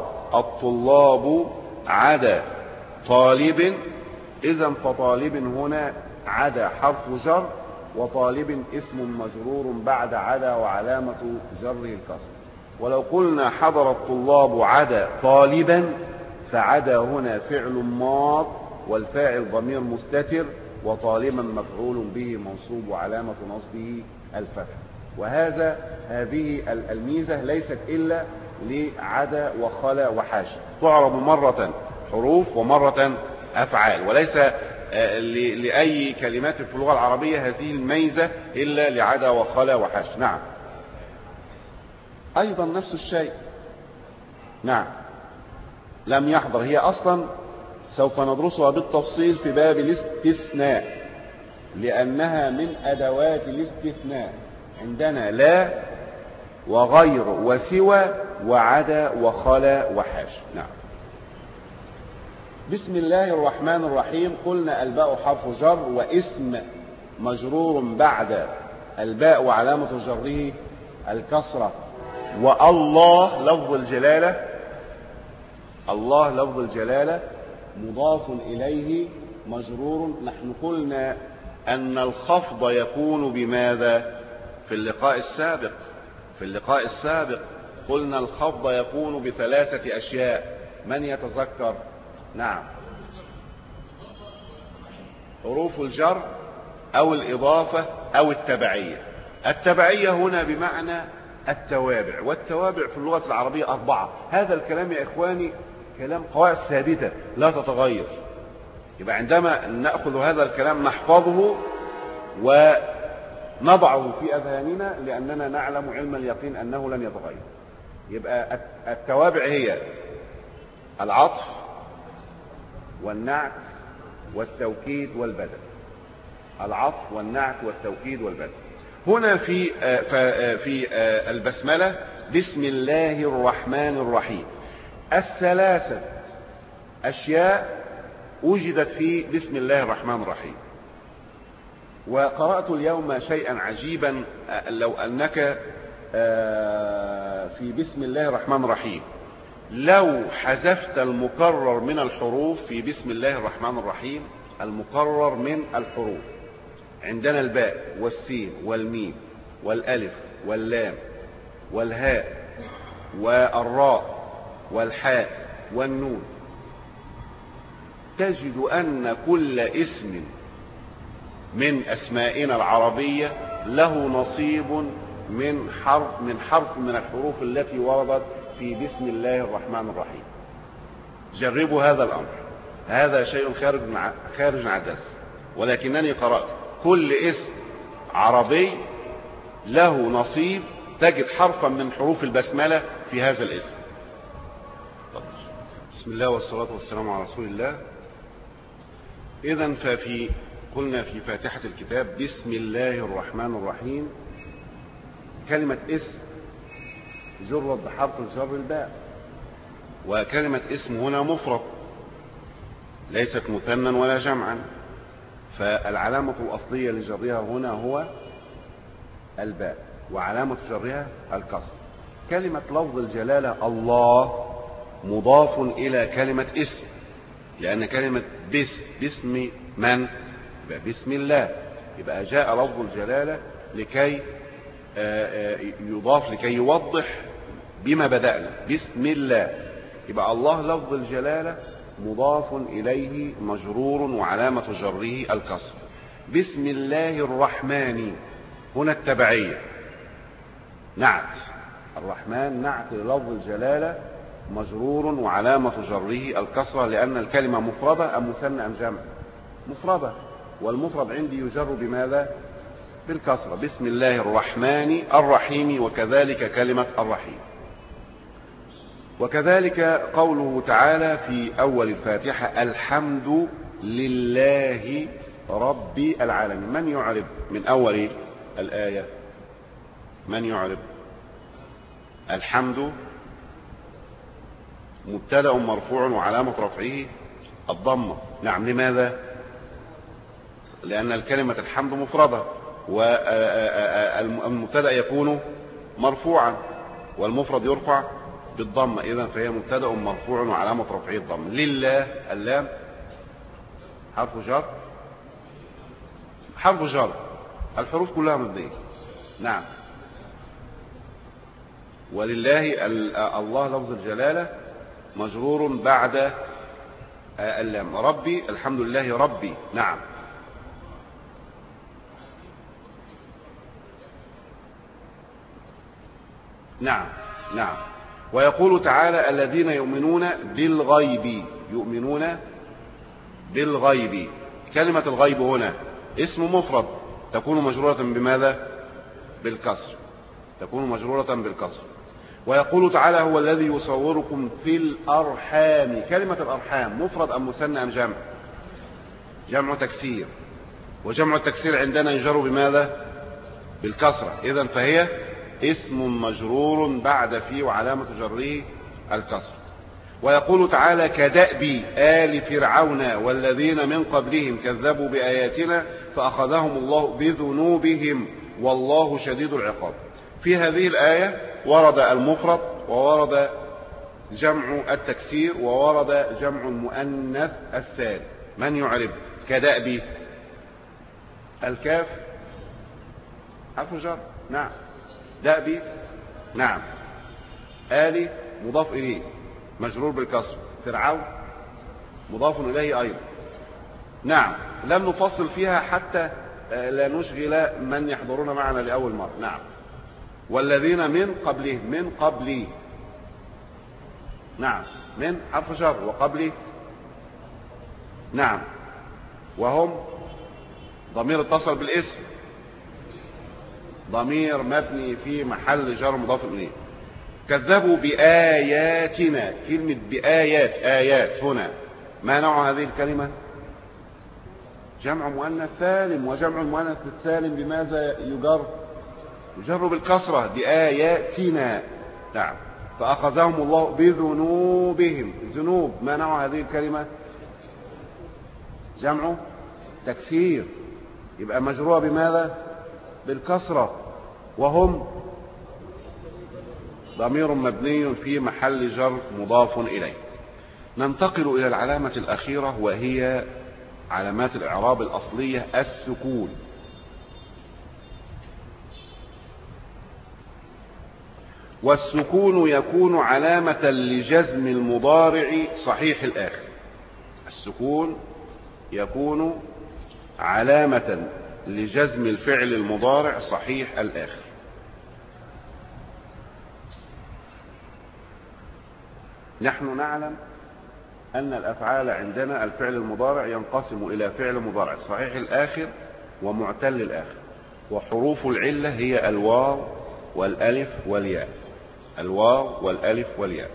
الطلاب عدا طالب، إذن فطالب هنا عدا حرف جر، وطالب اسم مجرور بعد عدا وعلامة جره الكسر. ولو قلنا حضر الطلاب عدا طالبا، فعدا هنا فعل ماض والفاعل ضمير مستتر، وطالبا مفعول به منصوب وعلامة نصبه الفتح. وهذا هذه الميزة ليست إلا لعدا وخلا وحاشا، تعرب مرة حروف ومرة أفعال، وليس لأي كلمات في اللغة العربية هذه الميزة إلا لعدا وخلا وحاشا. نعم، أيضا نفس الشيء. نعم، لم يحضر هي أصلا سوف ندرسها بالتفصيل في باب الاستثناء، لأنها من أدوات الاستثناء. عندنا لا وغير وسوى وعدا وخلا وحاشا. نعم. بسم الله الرحمن الرحيم. قلنا الباء حرف جر واسم مجرور بعد الباء وعلامة جره الكسرة. والله لفظ الجلالة، الله لفظ الجلالة مضاف إليه مجرور. نحن قلنا أن الخفض يكون بماذا في اللقاء السابق؟ في اللقاء السابق قلنا الخفض يكون بثلاثة أشياء. من يتذكر؟ نعم، حروف الجر أو الإضافة أو التبعية. التبعية هنا بمعنى التوابع، والتوابع في اللغة العربية أربعة. هذا الكلام يا إخواني كلام قواعد ثابتة لا تتغير. يبقى عندما نأخذ هذا الكلام نحفظه ونضعه في أذهاننا، لأننا نعلم علم اليقين أنه لن يتغير. يبقى التوابع هي العطف والنعت والتوكيد والبدل. العطف والنعت والتوكيد والبدل. هنا في في البسملة بسم الله الرحمن الرحيم الثلاثة أشياء وجدت في بسم الله الرحمن الرحيم. وقرأت اليوم شيئا عجيبا، لو أنك في بسم الله الرحمن الرحيم لو حذفت المكرر من الحروف في بسم الله الرحمن الرحيم، المكرر من الحروف عندنا الباء والسين والميم والألف واللام والهاء والراء والحاء والنون، تجد أن كل اسم من أسمائنا العربية له نصيب من حرف من حرف من الحروف التي وردت في بسم الله الرحمن الرحيم. جربوا هذا الأمر، هذا شيء خارج خارج عن الدرس، ولكنني قرأت كل اسم عربي له نصيب، تجد حرفا من حروف البسملة في هذا الاسم. بسم الله والصلاة والسلام على رسول الله. إذن ففي قلنا في فاتحة الكتاب بسم الله الرحمن الرحيم كلمة اسم جرت بحرف الجر الباء، وكلمة اسم هنا مفرد ليست مثنى ولا جمعا، فالعلامة الأصلية لجرها هنا هو الباء، وعلامة جرها الكسر. كلمة لفظ الجلالة الله مضاف إلى كلمة اسم، لأن كلمة بس باسم من؟ بسم الله. يبقى جاء لفظ الجلالة لكي يضاف، لكي يوضح بما بدأنا بسم الله. يبقى الله لفظ الجلالة مضاف إليه مجرور وعلامة جره الكسر. بسم الله الرحمن هنا التبعية، نعت الرحمن نعت للفظ الجلالة مجرور وعلامة جره الكسرة، لأن الكلمة مفردة أم مثنى أم جمع؟ مفردة، والمفرد عندي يجر بماذا؟ بالكسرة. بسم الله الرحمن الرحيم، وكذلك كلمة الرحيم. وكذلك قوله تعالى في أول الفاتحة الحمد لله رب العالمين. من يعرب من أول الآية؟ من يعرب؟ الحمد مبتدأ مرفوع وعلامة رفعه الضمة. نعم، لماذا؟ لأن الكلمة الحمد مفردة، والمبتدأ يكون مرفوعا والمفرد يرفع بالضمة، إذن فهي مبتدأ مرفوع وعلامة رفعه الضمة. لله اللام حرف جر حرف جر، الحروف كلها مبنية. نعم. ولله الله لفظ الجلالة مجرور بعد اللام. ربي، الحمد لله ربي. نعم. نعم. نعم. ويقول تعالى الذين يؤمنون بالغيب، يؤمنون بالغيب. كلمة الغيب هنا اسم مفرد، تكون مجرورة بماذا؟ بالكسر، تكون مجرورة بالكسر. ويقول تعالى هو الذي يصوركم في الأرحام. كلمة الأرحام مفرد أم مثنى أم جمع؟ جمع تكسير، وجمع التكسير عندنا يجر بماذا؟ بالكسرة. إذن فهي اسم مجرور بعد في وعلامة جره الكسر. ويقول تعالى كدأب آل فرعون والذين من قبلهم كذبوا بآياتنا فأخذهم الله بذنوبهم والله شديد العقاب. في هذه الآية ورد المفرد وورد جمع التكسير وورد جمع المؤنث السالم. من يعرب كدأب؟ الكاف حرف جر. نعم. دأب. نعم. آل مضاف إليه مجرور بالكسر. فرعون مضاف إليه أيضا. نعم. لم نفصل فيها حتى لا نشغل من يحضرون معنا لأول مرة. نعم. والذين من قبله، من قبلي. نعم. من حرف جر وقبلي. نعم. وهم ضمير اتصل بالاسم، ضمير مبني في محل جر مضاف إليه. كذبوا بآياتنا. كلمة بآيات، آيات هنا ما نوع هذه الكلمة؟ جمع مؤنث سالم، وجمع المؤنث السالم بماذا يجر؟ يجر بالكسرة. بآياتنا. نعم. فأخذهم الله بذنوبهم. ذنوب ما نوع هذه الكلمة؟ جمع تكسير، يبقى مجروء بماذا؟ بالكسرة. وهم ضمير مبني في محل جر مضاف إليه. ننتقل إلى العلامة الأخيرة وهي علامات الإعراب الأصلية السكون. والسكون يكون علامة لجزم المضارع صحيح الآخر. السكون يكون علامة لجزم الفعل المضارع صحيح الآخر. نحن نعلم أن الأفعال عندنا الفعل المضارع ينقسم إلى فعل مضارع صحيح الآخر ومعتل الآخر، وحروف العلة هي الواو والألف والياء. الواو والألف والياء.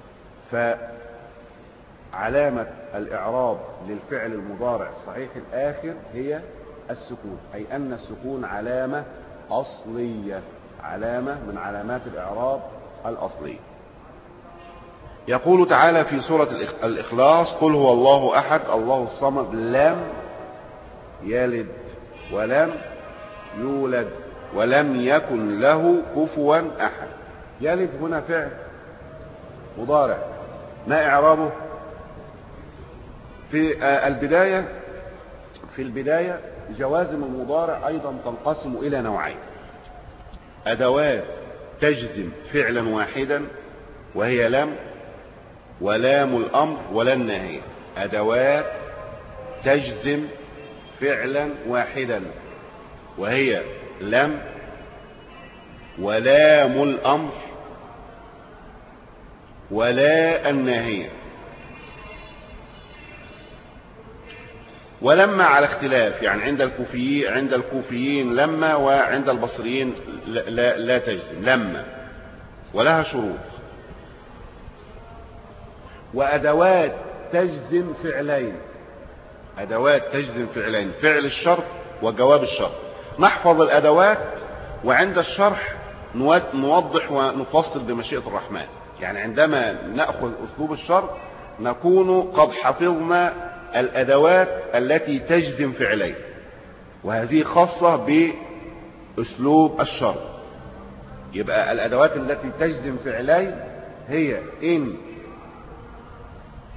فعلامة الإعراب للفعل المضارع صحيح الآخر هي السكون، أي أن السكون علامة أصلية، علامة من علامات الإعراب الأصلية. يقول تعالى في سورة الإخلاص قل هو الله أحد الله الصمد لم يلد ولم يولد ولم يكن له كفوا أحد. يلد هنا فعل مضارع، ما إعرابه؟ في البداية في البداية جوازم المضارع أيضا تنقسم إلى نوعين: أدوات تجزم فعلا واحدا وهي لم، ولام الأمر ولا النهي. أدوات تجزم فعلا واحدا وهي لم، ولام الأمر ولا النهي. ولما على اختلاف، يعني عند الكوفيين عند الكوفيين لما، وعند البصريين لا, لا, لا تجزم لما، ولها شروط. وأدوات تجزم فعلين، أدوات تجزم فعلين، فعل الشرط وجواب الشرط. نحفظ الأدوات وعند الشرح نوضح ونفصل بمشيئة الرحمن. يعني عندما نأخذ أسلوب الشرط نكون قد حفظنا الأدوات التي تجزم فعلين، وهذه خاصة بأسلوب الشرط. يبقى الأدوات التي تجزم فعلين هي إن.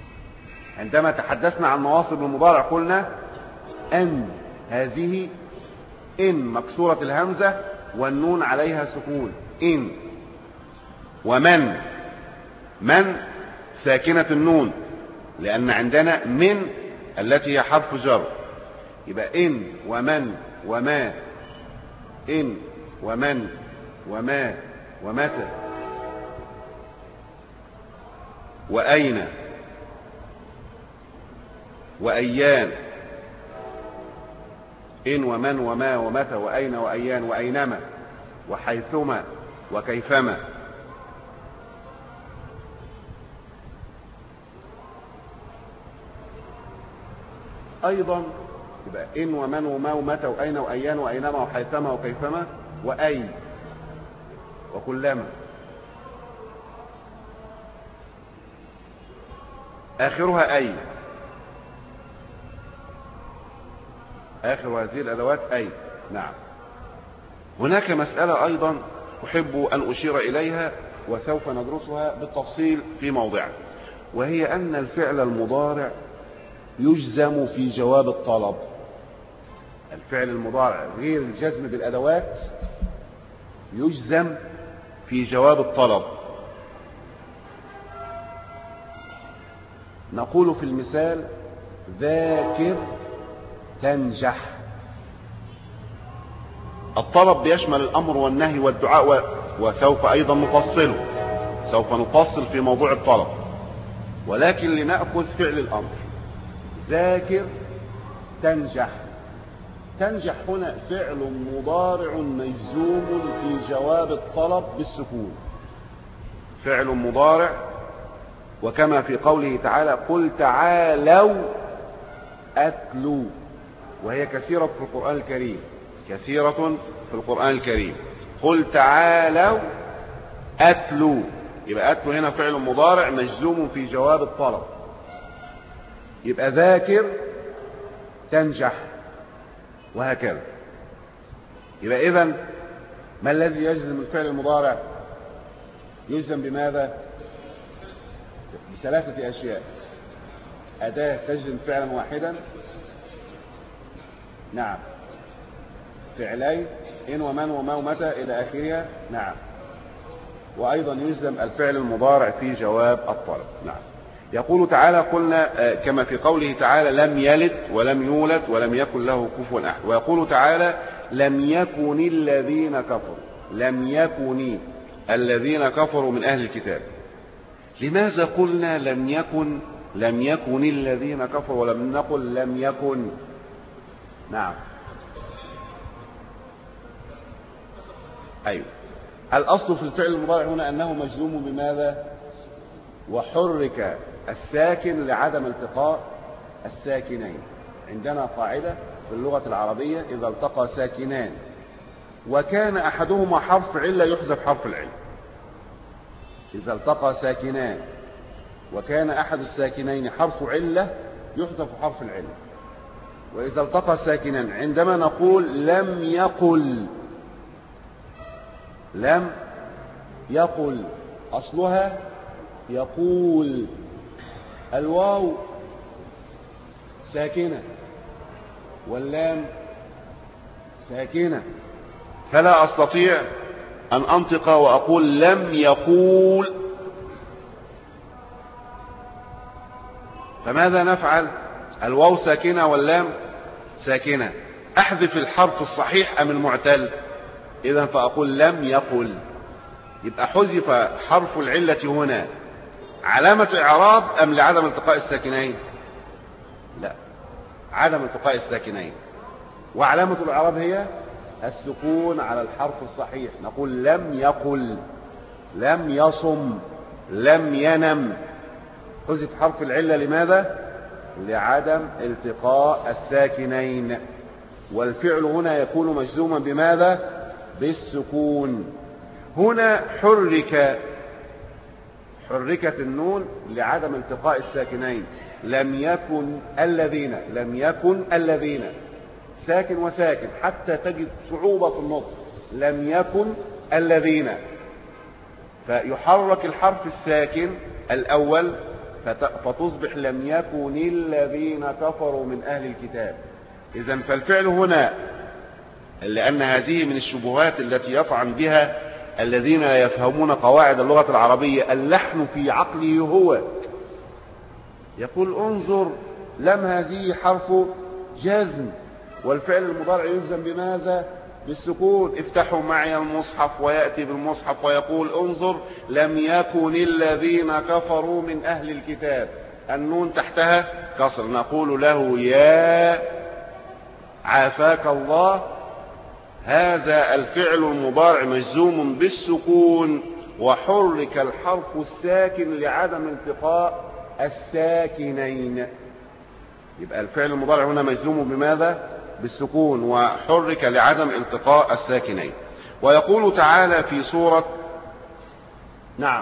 عندما تحدثنا عن نواصب المضارع قلنا أن هذه إن مكسورة الهمزة والنون عليها سكون. إن. ومن. من ساكنة النون، لأن عندنا من التي هي حرف جر، يبقى إن ومن وما. إن ومن وما ومتى وأين وأيان. إن ومن وما ومتى وأين وأيان وأينما وحيثما وكيفما. أيضا يبقى إن ومن وما ومتى وأين وأيان وأينما وحيثما وكيفما وأي وكلما. آخرها أي. آخر هذه الأدوات أي. نعم. هناك مسألة أيضا أحب أن أشير إليها وسوف ندرسها بالتفصيل في موضعه، وهي أن الفعل المضارع يجزم في جواب الطلب. الفعل المضارع غير الجزم بالأدوات يجزم في جواب الطلب. نقول في المثال ذاكر تنجح. الطلب بيشمل الأمر والنهي والدعاء، وسوف أيضا نفصله، سوف نفصل في موضوع الطلب، ولكن لنأخذ فعل الأمر. ذاكر تنجح. تنجح هنا فعل مضارع مجزوم في جواب الطلب بالسكون. فعل مضارع، وكما في قوله تعالى قل تعالوا أتلو، وهي كثيرة في القرآن الكريم، كثيرة في القرآن الكريم. قل تعالوا أتلو، يبقى أتلو هنا فعل مضارع مجزوم في جواب الطلب. يبقى ذاكر تنجح، وهكذا. يبقى إذن ما الذي يجزم الفعل المضارع؟ يجزم بماذا؟ بثلاثة أشياء. أداة تجزم فعلا واحدا، نعم، فعلين، إن ومن وما ومتى إلى آخرها، نعم، وأيضا يجزم الفعل المضارع في جواب الطلب، نعم. يقول تعالى قلنا كما في قوله تعالى لم يلد ولم يولد ولم يكن له كفوا أحد. ويقول تعالى لم يكن الذين كفروا، لم يكن الذين كفروا من أهل الكتاب. لماذا قلنا لم يكن لم يكن الذين كفروا ولم نقل لم يكن؟ نعم، أيوه. الأصل في الفعل المضارع هنا أنه مجزوم بماذا؟ وحرك الساكن لعدم التقاء الساكنين. عندنا قاعدة في اللغة العربية إذا التقى ساكنان وكان أحدهما حرف علة يحذف حرف العلة. إذا التقى ساكنان وكان أحد الساكنين حرف علة يحذف حرف العلة. وإذا التقى ساكنان عندما نقول لم يقل، لم يقل أصلها يقول، الواو ساكنة واللام ساكنة، فلا أستطيع أن أنطق وأقول لم يقول. فماذا نفعل؟ الواو ساكنة واللام ساكنة، أحذف الحرف الصحيح أم المعتل؟ إذن فأقول لم يقل. يبقى حذف حرف العلة هنا علامة إعراب أم لعدم التقاء الساكنين؟ لا، عدم التقاء الساكنين، وعلامة الإعراب هي السكون على الحرف الصحيح. نقول لم يقل، لم يصم، لم ينم. حذف حرف العلة لماذا؟ لعدم التقاء الساكنين. والفعل هنا يكون مجزوما بماذا؟ بالسكون. هنا حرك، حركت النون لعدم التقاء الساكنين. لم يكن الذين، لم يكن الذين، ساكن وساكن حتى تجد صعوبة في النطق. لم يكن الذين، فيحرك الحرف الساكن الأول فتصبح لم يكن الذين كفروا من أهل الكتاب. إذن فالفعل هنا لأن هذه من الشبهات التي يطعن بها الذين لا يفهمون قواعد اللغة العربية. اللحن في عقله هو يقول انظر لم هذه حرف جزم، والفعل المضارع يجزم بماذا؟ بالسكون. افتحوا معي المصحف، ويأتي بالمصحف ويقول انظر لم يكن الذين كفروا من أهل الكتاب، النون تحتها كسر، نقول له يا عافاك الله، هذا الفعل المضارع مجزوم بالسكون، وحرك الحرف الساكن لعدم التقاء الساكنين. يبقى الفعل المضارع هنا مجزوم بماذا؟ بالسكون، وحرك لعدم التقاء الساكنين. ويقول تعالى في سورة نعم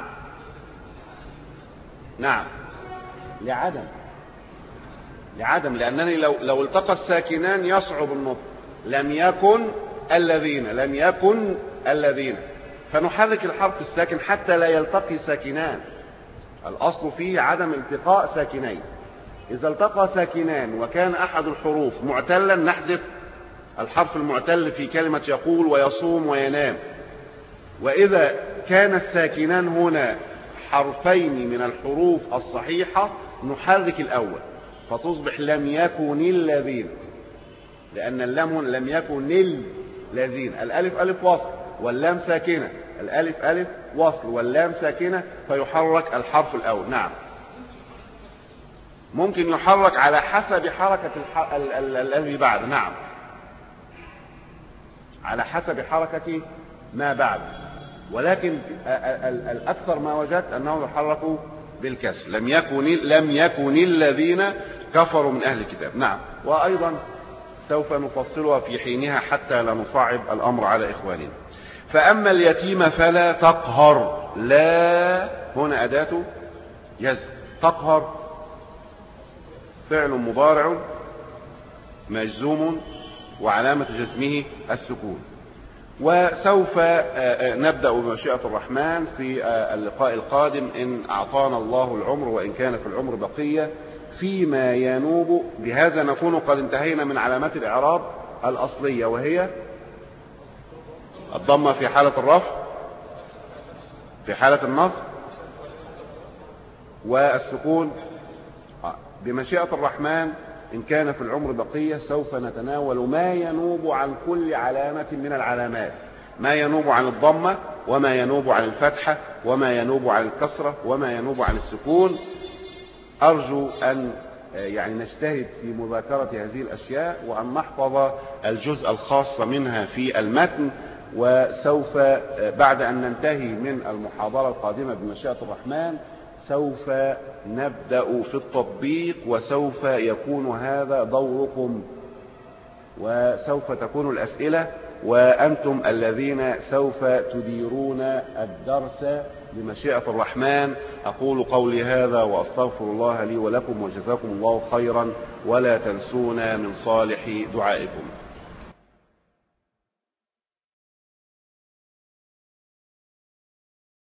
نعم لعدم لعدم لأنني لو لو التقى الساكنان يصعب النطق. لم يكن الذين لم يكن الذين فنحرك الحرف الساكن حتى لا يلتقي ساكنان. الأصل فيه عدم التقاء ساكنين. إذا التقى ساكنان وكان أحد الحروف معتلا نحذف الحرف المعتل في كلمة يقول ويصوم وينام. وإذا كان الساكنان هنا حرفين من الحروف الصحيحة نحرك الأول فتصبح لم يكن الذين، لأن اللام لم يكن الذين، الألف ألف وصل واللام ساكنة، الألف ألف وصل واللام ساكنة، فيحرك الحرف الأول. نعم ممكن يحرك على حسب حركة الذي بعد، نعم على حسب حركة ما بعد، ولكن الأكثر ما وجدت أنه يحرك بالكسر. لم يكن لم يكن الذين كفروا من أهل الكتاب. نعم وأيضا سوف نفصلها في حينها حتى لا نصعب الأمر على إخواننا. فأما اليتيم فلا تقهر، لا هنا أداة جزم، تقهر فعل مضارع مجزوم وعلامة جزمه السكون. وسوف نبدأ بمشيئة الرحمن في اللقاء القادم إن أعطانا الله العمر وإن كان في العمر بقية فيما ينوب. بهذا نكون قد انتهينا من علامات الإعراب الأصلية، وهي الضمة في حالة الرفع، في حالة النصب، والسكون. بمشيئة الرحمن إن كان في العمر بقية سوف نتناول ما ينوب عن كل علامة من العلامات، ما ينوب عن الضمة وما ينوب عن الفتحة وما ينوب عن الكسرة وما ينوب عن السكون. أرجو أن يعني نجتهد في مذاكرة هذه الأشياء وأن نحفظ الجزء الخاص منها في المتن. وسوف بعد أن ننتهي من المحاضرة القادمة بمشيئة الرحمن سوف نبدأ في التطبيق، وسوف يكون هذا دوركم، وسوف تكون الأسئلة وأنتم الذين سوف تديرون الدرس بمشيئة الرحمن. أقول قولي هذا وأستغفر الله لي ولكم، وجزاكم الله خيرا، ولا تنسونا من صالح دعائكم.